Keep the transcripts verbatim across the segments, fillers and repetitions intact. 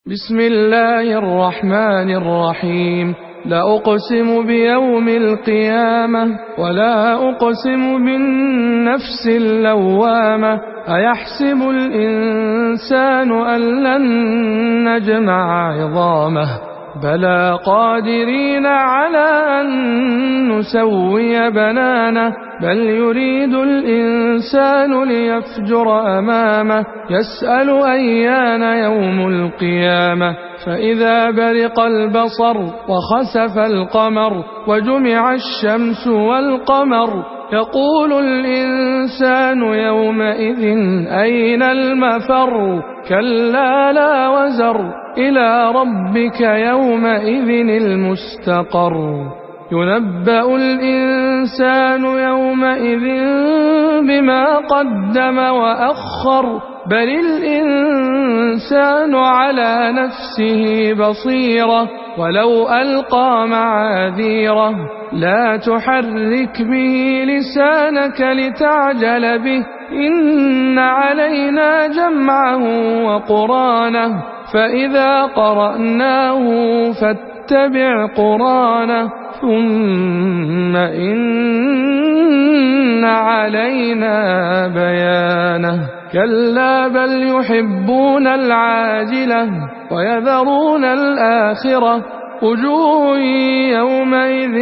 بسم الله الرحمن الرحيم. لا أقسم بيوم القيامة ولا أقسم بالنفس اللوامة أيحسب الإنسان أن لن نجمع عظامه بلى قادرين على أن نسوي بنانه بل يريد الإنسان ليفجر أمامه يسأل أيان يوم القيامة فإذا برق البصر وخسف القمر وجمع الشمس والقمر يقول الإنسان يومئذ أين المفر كلا لا وزر إلى ربك يومئذ المستقر ينبأ الإنسان يومئذ بما قدم وأخر بل الإنسان على نفسه بصيرة ولو ألقى معاذيره لا تحرك به لسانك لتعجل به إن علينا جمعه وقرانه فإذا قرأناه فاتبع قرانه ثم إن علينا بيانه كلا بل يحبون العاجلة ويذرون الآخرة وجوه يومئذ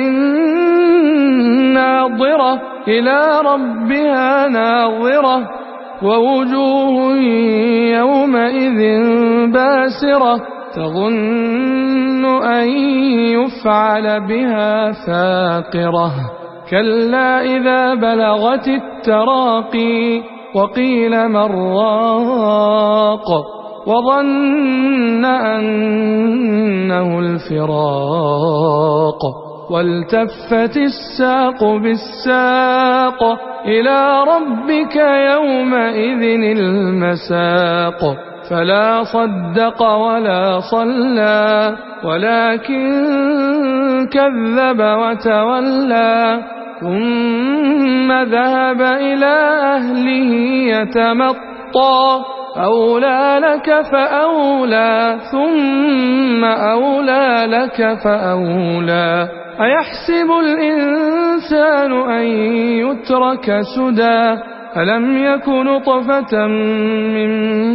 ناظرة إلى ربها ناظرة ووجوه يومئذ باسرة تظن أن يفعل بها فاقرة كلا إذا بلغت التراقي وقيل من راق وظن أنه الفراق والتفت الساق بالساق إلى ربك يومئذ المساق فلا صدق ولا صلى ولكن كذب وتولى ثم ذهب إلى أهله يتمطى أولى لك فأولى ثم أولى لك فأولى أيحسب الإنسان أن يترك سدى ألم يكن نطفة من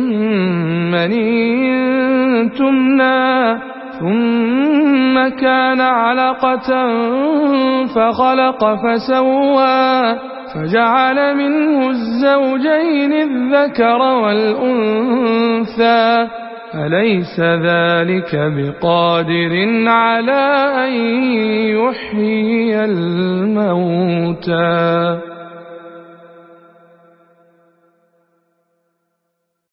مني تمنى ثم كان علقة فخلق فسوى فجعل منه الزوجين الذكر والأنثى أليس ذلك بقادر على أن يحيي الموتى